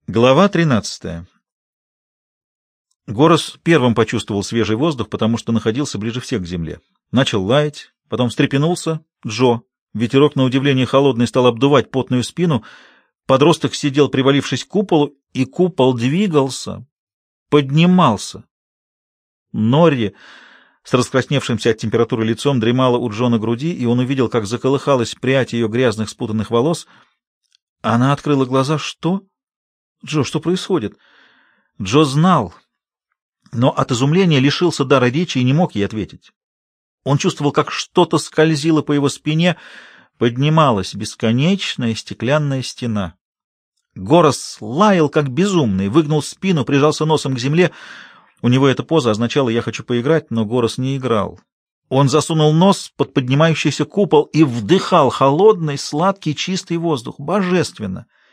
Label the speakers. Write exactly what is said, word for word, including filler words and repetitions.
Speaker 1: Глава тринадцатая. Горос первым почувствовал свежий воздух, потому что находился ближе всех к земле. Начал лаять, потом встрепенулся Джо. Ветерок, на удивление холодный, стал обдувать потную спину. Подросток сидел, привалившись к куполу, и купол двигался, поднимался. Норри с раскрасневшимся от температуры лицом дремала у Джо на груди, и он увидел, как заколыхалась прядь ее грязных спутанных волос. Она открыла глаза. Что? Джо, что происходит? Джо знал, но от изумления лишился дара речи и не мог ей ответить. Он чувствовал, как что-то скользило по его спине, поднималась бесконечная стеклянная стена. Горос лаял, как безумный, выгнул спину, прижался носом к земле. У него эта поза означала «я хочу поиграть», но Горос не играл. Он засунул нос под поднимающийся купол и вдыхал холодный, сладкий, чистый воздух. Божественно!